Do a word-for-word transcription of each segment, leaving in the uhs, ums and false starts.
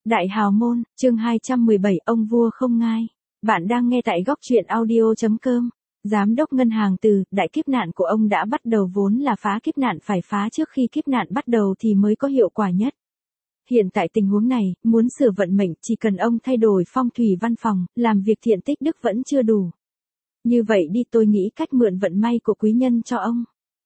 Đại Hào Môn, chương hai trăm mười bảy, ông vua không ngai. Bạn đang nghe tại góc truyện audio chấm com. Giám đốc ngân hàng Từ, đại kiếp nạn của ông đã bắt đầu vốn là phá kiếp nạn phải phá trước khi kiếp nạn bắt đầu thì mới có hiệu quả nhất. Hiện tại tình huống này, muốn sửa vận mệnh chỉ cần ông thay đổi phong thủy văn phòng, làm việc thiện tích đức vẫn chưa đủ. Như vậy đi, tôi nghĩ cách mượn vận may của quý nhân cho ông.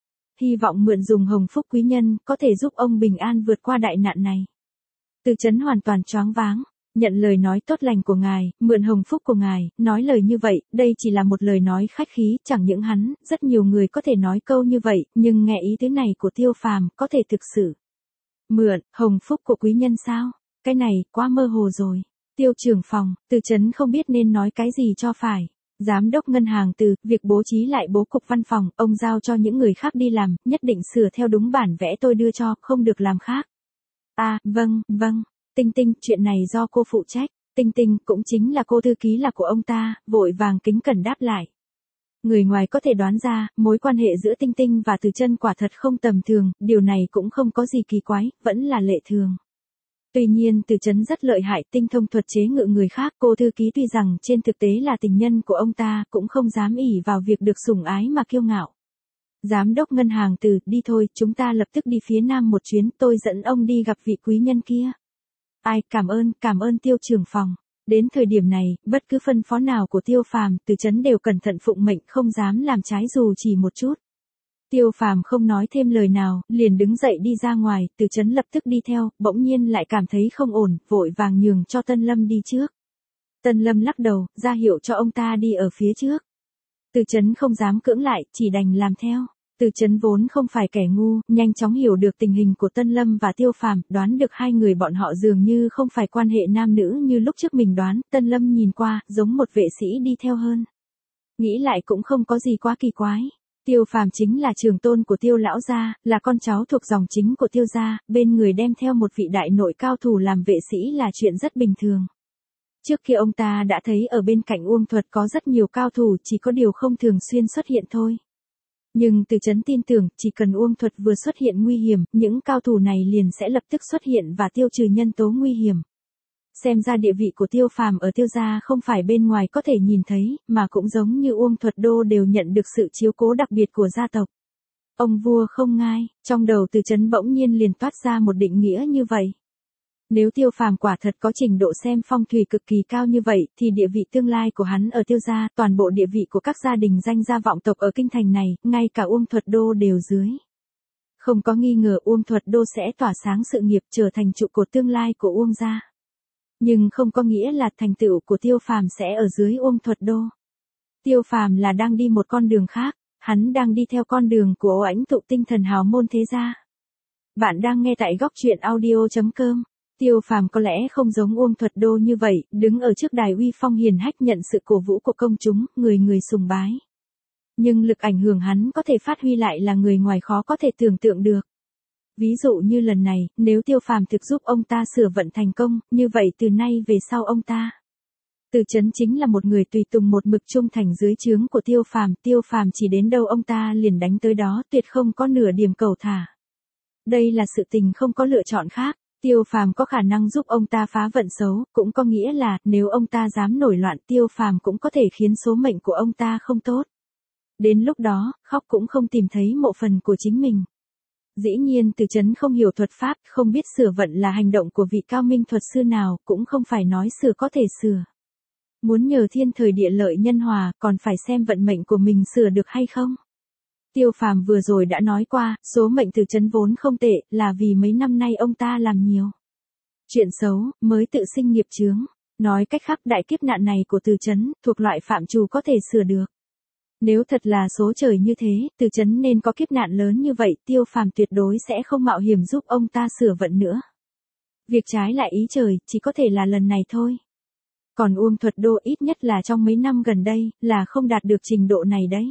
Hy vọng mượn dùng hồng phúc quý nhân có thể giúp ông bình an vượt qua đại nạn này. Từ Chấn hoàn toàn choáng váng, nhận lời nói tốt lành của ngài, mượn hồng phúc của ngài, nói lời như vậy, đây chỉ là một lời nói khách khí, chẳng những hắn, rất nhiều người có thể nói câu như vậy, nhưng nghe ý tứ này của Tiêu Phàm, có thể thực sự. Mượn, hồng phúc của quý nhân sao? Cái này, quá mơ hồ rồi. Tiêu trưởng phòng, Từ Chấn không biết nên nói cái gì cho phải. Giám đốc ngân hàng Từ, việc bố trí lại bố cục văn phòng, ông giao cho những người khác đi làm, nhất định sửa theo đúng bản vẽ tôi đưa cho, không được làm khác. À, vâng, vâng. Tinh Tinh, chuyện này do cô phụ trách. Tinh Tinh, cũng chính là cô thư ký là của ông ta, vội vàng kính cẩn đáp lại. Người ngoài có thể đoán ra, mối quan hệ giữa Tinh Tinh và Từ Chân quả thật không tầm thường, điều này cũng không có gì kỳ quái, vẫn là lệ thường. Tuy nhiên Từ Chấn rất lợi hại, tinh thông thuật chế ngự người khác, cô thư ký tuy rằng trên thực tế là tình nhân của ông ta, cũng không dám ỷ vào việc được sủng ái mà kiêu ngạo. Giám đốc ngân hàng Từ, đi thôi, chúng ta lập tức đi phía nam một chuyến, tôi dẫn ông đi gặp vị quý nhân kia. Ai, cảm ơn, cảm ơn Tiêu trưởng phòng. Đến thời điểm này, bất cứ phân phó nào của Tiêu Phàm, Từ Chấn đều cẩn thận phụng mệnh, không dám làm trái dù chỉ một chút. Tiêu Phàm không nói thêm lời nào, liền đứng dậy đi ra ngoài, Từ Chấn lập tức đi theo, bỗng nhiên lại cảm thấy không ổn, vội vàng nhường cho Tân Lâm đi trước. Tân Lâm lắc đầu, ra hiệu cho ông ta đi ở phía trước. Từ Chấn không dám cưỡng lại, chỉ đành làm theo. Từ Chấn vốn không phải kẻ ngu, nhanh chóng hiểu được tình hình của Tân Lâm và Tiêu Phàm, đoán được hai người bọn họ dường như không phải quan hệ nam nữ như lúc trước mình đoán, Tân Lâm nhìn qua, giống một vệ sĩ đi theo hơn. Nghĩ lại cũng không có gì quá kỳ quái. Tiêu Phàm chính là trưởng tôn của Tiêu lão gia, là con cháu thuộc dòng chính của Tiêu gia, bên người đem theo một vị đại nội cao thủ làm vệ sĩ là chuyện rất bình thường. Trước kia ông ta đã thấy ở bên cạnh Uông Thuật có rất nhiều cao thủ, chỉ có điều không thường xuyên xuất hiện thôi. Nhưng Từ Chấn tin tưởng, chỉ cần Uông Thuật vừa xuất hiện nguy hiểm, những cao thủ này liền sẽ lập tức xuất hiện và tiêu trừ nhân tố nguy hiểm. Xem ra địa vị của Tiêu Phàm ở Tiêu gia không phải bên ngoài có thể nhìn thấy, mà cũng giống như Uông Thuật Đô đều nhận được sự chiếu cố đặc biệt của gia tộc. Ông vua không ngai, trong đầu Từ Chấn bỗng nhiên liền toát ra một định nghĩa như vậy. Nếu Tiêu Phàm quả thật có trình độ xem phong thủy cực kỳ cao như vậy, thì địa vị tương lai của hắn ở Tiêu gia, toàn bộ địa vị của các gia đình danh gia vọng tộc ở kinh thành này, ngay cả Uông Thuật Đô đều dưới. Không có nghi ngờ Uông Thuật Đô sẽ tỏa sáng sự nghiệp, trở thành trụ cột tương lai của Uông gia. Nhưng không có nghĩa là thành tựu của Tiêu Phàm sẽ ở dưới Uông Thuật Đô. Tiêu Phàm là đang đi một con đường khác, hắn đang đi theo con đường của Ô Ánh tụ tinh thần hào môn thế gia. Bạn đang nghe tại góc truyện audio chấm com. Tiêu Phàm có lẽ không giống Uông Thuật Đô như vậy, đứng ở trước đài uy phong hiền hách nhận sự cổ vũ của công chúng, người người sùng bái. Nhưng lực ảnh hưởng hắn có thể phát huy lại là người ngoài khó có thể tưởng tượng được. Ví dụ như lần này, nếu Tiêu Phàm thực giúp ông ta sửa vận thành công, như vậy từ nay về sau ông ta. Từ Chấn chính là một người tùy tùng một mực trung thành dưới trướng của Tiêu Phàm, Tiêu Phàm chỉ đến đâu ông ta liền đánh tới đó, tuyệt không có nửa điểm cầu thả. Đây là sự tình không có lựa chọn khác. Tiêu Phàm có khả năng giúp ông ta phá vận xấu, cũng có nghĩa là, nếu ông ta dám nổi loạn, Tiêu Phàm cũng có thể khiến số mệnh của ông ta không tốt. Đến lúc đó, khóc cũng không tìm thấy mộ phần của chính mình. Dĩ nhiên Từ Chấn không hiểu thuật pháp, không biết sửa vận là hành động của vị cao minh thuật sư nào, cũng không phải nói sửa có thể sửa. Muốn nhờ thiên thời địa lợi nhân hòa, còn phải xem vận mệnh của mình sửa được hay không. Tiêu Phàm vừa rồi đã nói qua, số mệnh Từ Chấn vốn không tệ, là vì mấy năm nay ông ta làm nhiều chuyện xấu, mới tự sinh nghiệp chướng. Nói cách khác, đại kiếp nạn này của Từ Chấn, thuộc loại phạm trù có thể sửa được. Nếu thật là số trời như thế, Từ Chấn nên có kiếp nạn lớn như vậy, Tiêu Phàm tuyệt đối sẽ không mạo hiểm giúp ông ta sửa vận nữa. Việc trái lại ý trời, chỉ có thể là lần này thôi. Còn Uông Thuật Đô ít nhất là trong mấy năm gần đây, là không đạt được trình độ này đấy.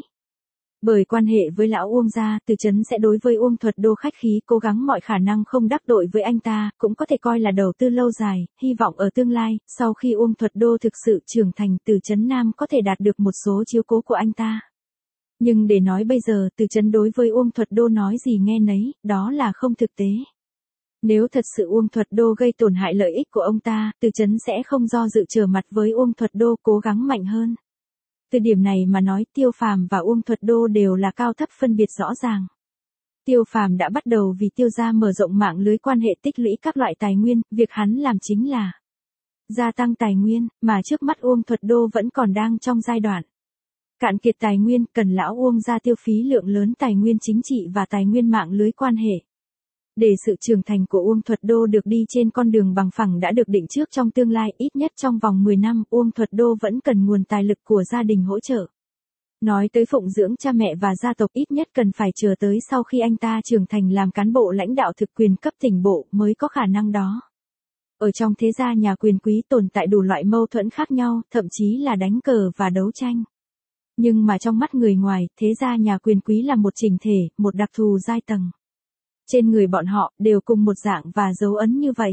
Bởi quan hệ với lão Uông gia, Từ Chấn sẽ đối với Uông Thuật Đô khách khí, cố gắng mọi khả năng không đắc tội với anh ta, cũng có thể coi là đầu tư lâu dài, hy vọng ở tương lai, sau khi Uông Thuật Đô thực sự trưởng thành, Từ Chấn Nam có thể đạt được một số chiếu cố của anh ta. Nhưng để nói bây giờ, Từ Chấn đối với Uông Thuật Đô nói gì nghe nấy, đó là không thực tế. Nếu thật sự Uông Thuật Đô gây tổn hại lợi ích của ông ta, Từ Chấn sẽ không do dự trở mặt với Uông Thuật Đô, cố gắng mạnh hơn. Từ điểm này mà nói, Tiêu Phàm và Uông Thuật Đô đều là cao thấp phân biệt rõ ràng. Tiêu Phàm đã bắt đầu vì Tiêu gia mở rộng mạng lưới quan hệ, tích lũy các loại tài nguyên, việc hắn làm chính là gia tăng tài nguyên, mà trước mắt Uông Thuật Đô vẫn còn đang trong giai đoạn cạn kiệt tài nguyên, cần lão Uông gia tiêu phí lượng lớn tài nguyên chính trị và tài nguyên mạng lưới quan hệ. Để sự trưởng thành của Uông Thuật Đô được đi trên con đường bằng phẳng đã được định trước trong tương lai, ít nhất trong vòng mười năm, Uông Thuật Đô vẫn cần nguồn tài lực của gia đình hỗ trợ. Nói tới phụng dưỡng cha mẹ và gia tộc, ít nhất cần phải chờ tới sau khi anh ta trưởng thành làm cán bộ lãnh đạo thực quyền cấp tỉnh bộ mới có khả năng đó. Ở trong thế gia nhà quyền quý tồn tại đủ loại mâu thuẫn khác nhau, thậm chí là đánh cờ và đấu tranh. Nhưng mà trong mắt người ngoài, thế gia nhà quyền quý là một chỉnh thể, một đặc thù giai tầng. Trên người bọn họ, đều cùng một dạng và dấu ấn như vậy.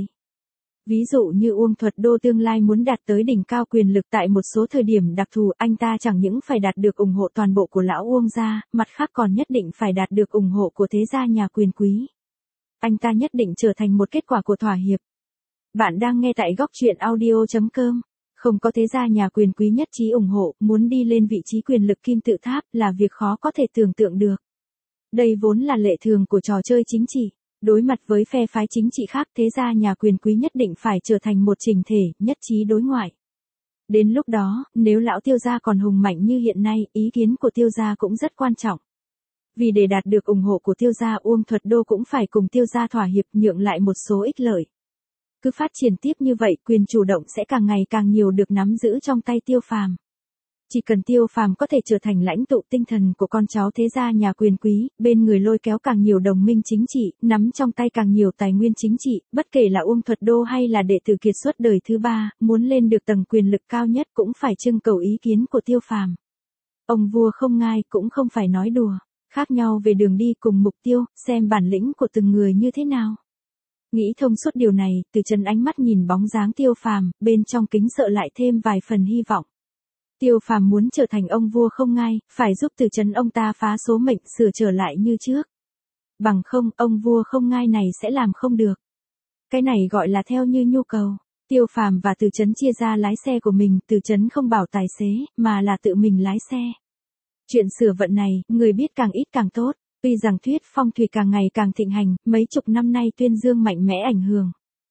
Ví dụ như Uông Thuật Đô tương lai muốn đạt tới đỉnh cao quyền lực tại một số thời điểm đặc thù, anh ta chẳng những phải đạt được ủng hộ toàn bộ của lão Uông gia, mặt khác còn nhất định phải đạt được ủng hộ của thế gia nhà quyền quý. Anh ta nhất định trở thành một kết quả của thỏa hiệp. Bạn đang nghe tại góc truyện audio chấm com. Không có thế gia nhà quyền quý nhất trí ủng hộ, muốn đi lên vị trí quyền lực kim tự tháp là việc khó có thể tưởng tượng được. Đây vốn là lệ thường của trò chơi chính trị. Đối mặt với phe phái chính trị khác, thế gia nhà quyền quý nhất định phải trở thành một chỉnh thể, nhất trí đối ngoại. Đến lúc đó, nếu lão Tiêu gia còn hùng mạnh như hiện nay, ý kiến của Tiêu gia cũng rất quan trọng. Vì để đạt được ủng hộ của Tiêu gia, Uông Thuật Đô cũng phải cùng Tiêu gia thỏa hiệp, nhượng lại một số ích lợi. Cứ phát triển tiếp như vậy, quyền chủ động sẽ càng ngày càng nhiều được nắm giữ trong tay Tiêu Phàm. Chỉ cần Tiêu Phàm có thể trở thành lãnh tụ tinh thần của con cháu thế gia nhà quyền quý, bên người lôi kéo càng nhiều đồng minh chính trị, nắm trong tay càng nhiều tài nguyên chính trị, bất kể là Uông Thuật Đô hay là đệ tử kiệt xuất đời thứ ba, muốn lên được tầng quyền lực cao nhất cũng phải trưng cầu ý kiến của Tiêu Phàm. Ông vua không ngai cũng không phải nói đùa, khác nhau về đường đi cùng mục tiêu, xem bản lĩnh của từng người như thế nào. Nghĩ thông suốt điều này, Từ Chấn ánh mắt nhìn bóng dáng Tiêu Phàm, bên trong kính sợ lại thêm vài phần hy vọng. Tiêu Phàm muốn trở thành ông vua không ngai, phải giúp Từ Chấn ông ta phá số mệnh, sửa trở lại như trước. Bằng không, ông vua không ngai này sẽ làm không được. Cái này gọi là theo như nhu cầu. Tiêu Phàm và Từ Chấn chia ra lái xe của mình, Từ Chấn không bảo tài xế, mà là tự mình lái xe. Chuyện sửa vận này, người biết càng ít càng tốt. Tuy rằng thuyết phong thủy càng ngày càng thịnh hành, mấy chục năm nay tuyên dương mạnh mẽ ảnh hưởng.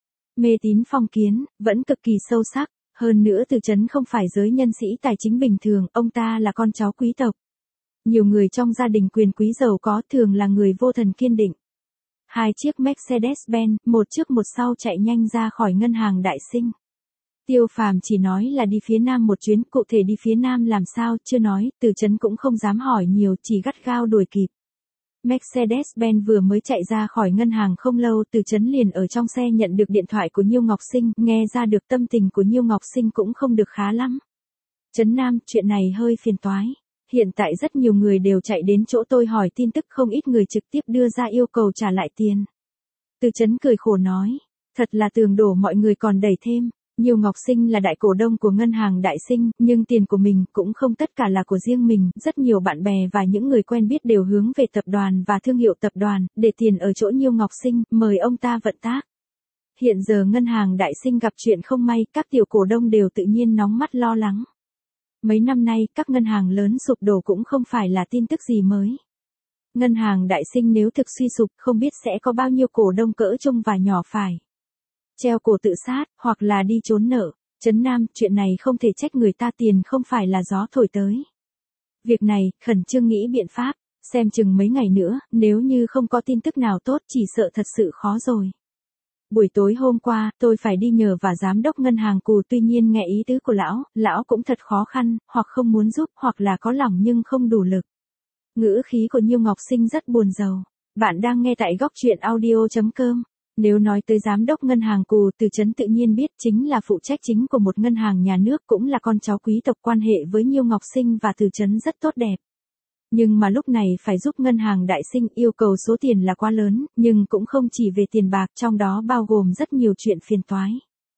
Mê tín phong kiến, vẫn cực kỳ sâu sắc. Hơn nữa Từ Chấn không phải giới nhân sĩ tài chính bình thường, ông ta là con cháu quý tộc. Nhiều người trong gia đình quyền quý giàu có thường là người vô thần kiên định. Hai chiếc Mercedes-Benz, một trước một sau chạy nhanh ra khỏi ngân hàng Đại Sinh. Tiêu Phàm chỉ nói là đi phía Nam một chuyến, cụ thể đi phía Nam làm sao, chưa nói, Từ Chấn cũng không dám hỏi nhiều, chỉ gắt gao đuổi kịp. Mercedes-Benz vừa mới chạy ra khỏi ngân hàng không lâu, Từ Chấn liền ở trong xe nhận được điện thoại của Nhiêu Ngọc Sinh, nghe ra được tâm tình của Nhiêu Ngọc Sinh cũng không được khá lắm. Chấn Nam, chuyện này hơi phiền toái. Hiện tại rất nhiều người đều chạy đến chỗ tôi hỏi tin tức, không ít người trực tiếp đưa ra yêu cầu trả lại tiền. Từ Chấn cười khổ nói, thật là tường đổ mọi người còn đẩy thêm. Nhiêu Ngọc Sinh là đại cổ đông của ngân hàng Đại Sinh, nhưng tiền của mình cũng không tất cả là của riêng mình, rất nhiều bạn bè và những người quen biết đều hướng về tập đoàn và thương hiệu tập đoàn, để tiền ở chỗ Nhiêu Ngọc Sinh, mời ông ta vận tác. Hiện giờ ngân hàng Đại Sinh gặp chuyện không may, các tiểu cổ đông đều tự nhiên nóng mắt lo lắng. Mấy năm nay, các ngân hàng lớn sụp đổ cũng không phải là tin tức gì mới. Ngân hàng Đại Sinh nếu thực suy sụp, không biết sẽ có bao nhiêu cổ đông cỡ trung và nhỏ phải treo cổ tự sát, hoặc là đi trốn nợ. Trấn Nam, chuyện này không thể trách người ta, tiền không phải là gió thổi tới. Việc này, khẩn trương nghĩ biện pháp, xem chừng mấy ngày nữa, nếu như không có tin tức nào tốt chỉ sợ thật sự khó rồi. Buổi tối hôm qua, tôi phải đi nhờ và giám đốc ngân hàng Cù, tuy nhiên nghe ý tứ của lão, lão cũng thật khó khăn, hoặc không muốn giúp, hoặc là có lòng nhưng không đủ lực. Ngữ khí của Nhiêu Ngọc Sinh rất buồn rầu. Bạn đang nghe tại góc truyện audio chấm com. Nếu nói tới giám đốc ngân hàng Cù, Từ Chấn tự nhiên biết chính là phụ trách chính của một ngân hàng nhà nước, cũng là con cháu quý tộc, quan hệ với Nhiêu Ngọc Sinh và Từ Chấn rất tốt đẹp. Nhưng mà lúc này phải giúp ngân hàng Đại Sinh, yêu cầu số tiền là quá lớn, nhưng cũng không chỉ về tiền bạc, trong đó bao gồm rất nhiều chuyện phiền toái.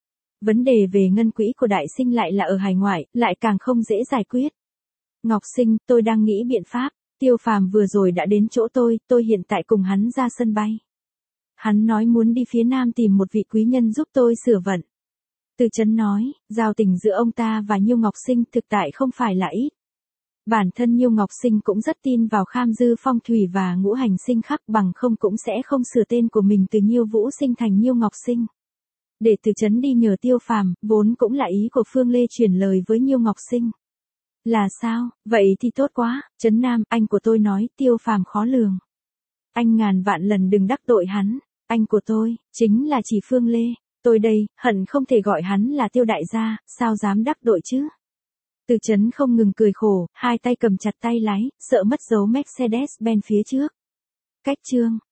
Vấn đề về ngân quỹ của Đại Sinh lại là ở hải ngoại, lại càng không dễ giải quyết. Ngọc Sinh, tôi đang nghĩ biện pháp. Tiêu Phàm vừa rồi đã đến chỗ tôi, tôi hiện tại cùng hắn ra sân bay. Hắn nói muốn đi phía Nam tìm một vị quý nhân giúp tôi sửa vận. Từ Chấn nói, giao tình giữa ông ta và Nhiêu Ngọc Sinh thực tại không phải là ít. Bản thân Nhiêu Ngọc Sinh cũng rất tin vào kham dư phong thủy và ngũ hành sinh khắc, bằng không cũng sẽ không sửa tên của mình từ Nhiêu Vũ Sinh thành Nhiêu Ngọc Sinh. Để Từ Chấn đi nhờ Tiêu Phàm, vốn cũng là ý của Phương Lê chuyển lời với Nhiêu Ngọc Sinh. Là sao, vậy thì tốt quá, Trấn Nam, anh của tôi nói Tiêu Phàm khó lường. Anh ngàn vạn lần đừng đắc tội hắn, anh của tôi, chính là chỉ Phương Lê, tôi đây, hận không thể gọi hắn là Tiêu đại gia, sao dám đắc tội chứ. Từ Chấn không ngừng cười khổ, hai tay cầm chặt tay lái, sợ mất dấu Mercedes-Benz phía trước. Cách chương